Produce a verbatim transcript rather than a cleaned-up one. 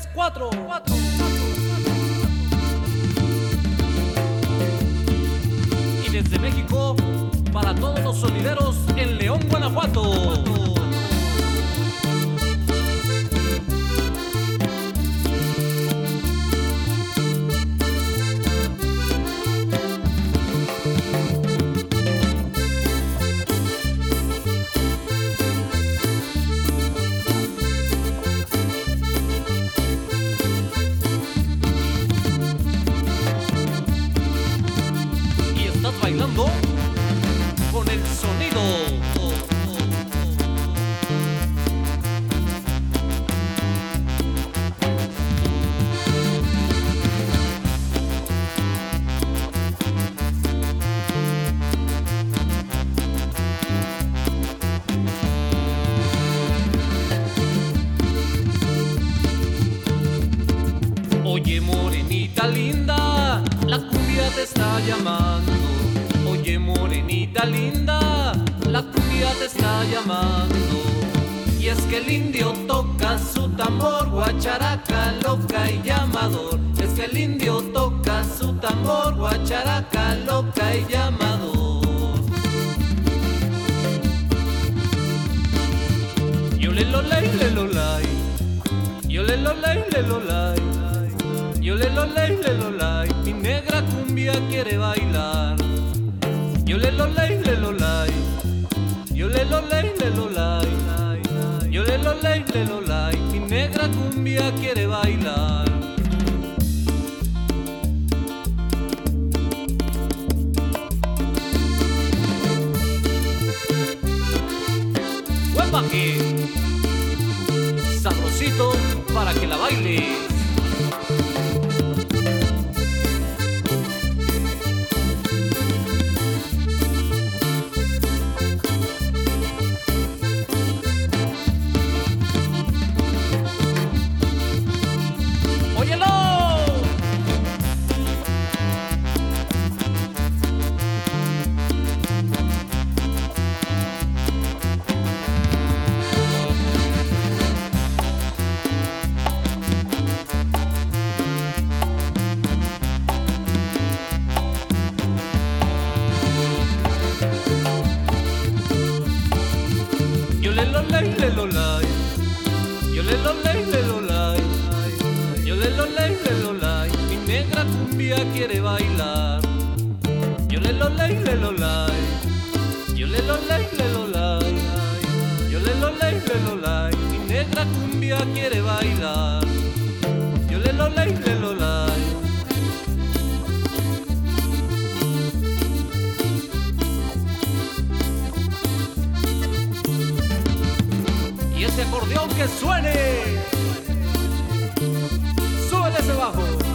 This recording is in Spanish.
cuatro, cuatro. Y desde México, para todos los sonideros en León, Guanajuato. Bailando con el sonido. Oye, morenita linda, la cumbia te está llamando. Oye, morenita linda, la cumbia te está llamando. Y es que el indio toca su tambor, guacharaca, loca y llamador. Es que el indio toca su tambor, guacharaca, loca y llamador. Yo le lo ley, le lo lay. Yo le lo ley, le lo lay. Yo le lo ley, le lo lay. Mi negra cumbia quiere bailar. Yo le lo ley, le lo lay. Yo le lo ley, le lo lay. Yo le lo ley, le lo lay. Mi negra cumbia quiere bailar. Huepa aquí, sabrosito para que la bailes. Yo le lo ley, le lo lay. Yo le lo ley, le lo lay. Yo le lo ley, le lo lay. Mi negra cumbia quiere bailar. Yo le lo ley, le lo lay. Yo le lo ley, le lo lay. Yo le lo ley, le lo lay. Mi negra cumbia quiere bailar. Yo le lo ley, le lo lay. Y ese acordeón que suene, súbele ese bajo.